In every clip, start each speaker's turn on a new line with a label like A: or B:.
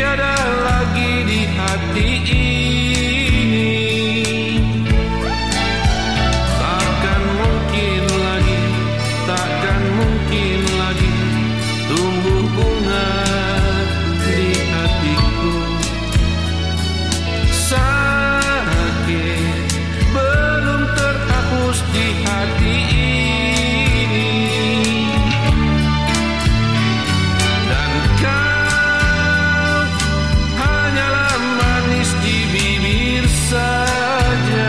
A: tiada lagi di hati ini. Takkan mungkin lagi, takkan mungkin lagi tumbuh bunga di hatiku. Sakit belum terhapus di hati ini, dan kau hanyalah manis di bibir saja.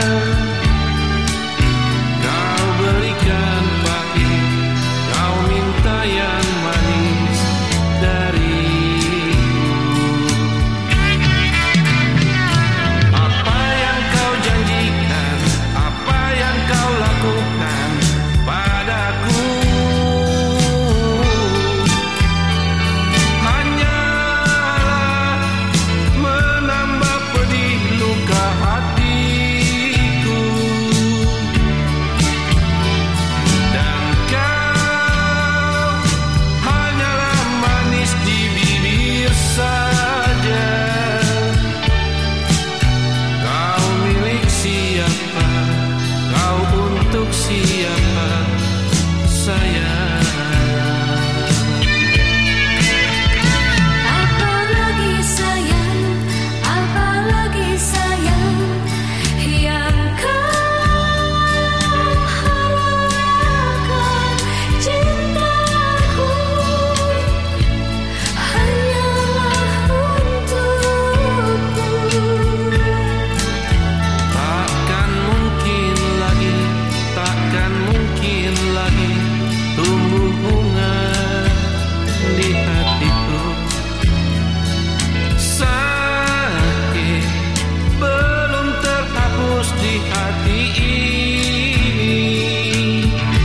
A: Kau berikan pahit, kau minta yang manis dariku. Apa yang kau janjikan, apa yang kau lakukan padaku, hanyalah menambah pedih luka hatiku. Dan kau hanyalah manis di bibir saja. Kau milik siapa, kau untuk siapa, sayang.
B: Apalagi sayang, apalagi sayang yang kau harapkan. Cintaku hanyalah untukku.
A: Takkan mungkin lagi, takkan mungkin lagi tumbuh bunga di hatiku. Sakit belum terhapus di hati ini,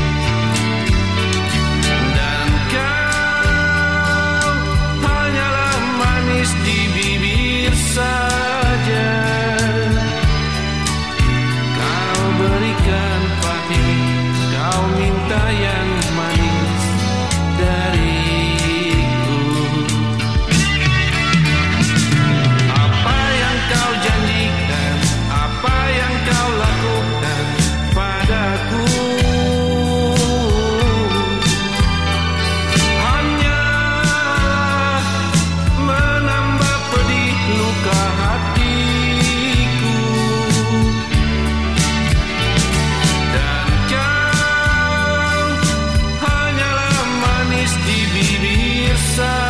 A: dan kau hanyalah manis di bibir saja. Kau berikan pahit, kau minta yang manis dariku. Apa yang kau janjikan, apa yang kau lakukan padaku, hanyalah menambah pedih luka hatiku. Dan kau hanyalah manis di bibir saja.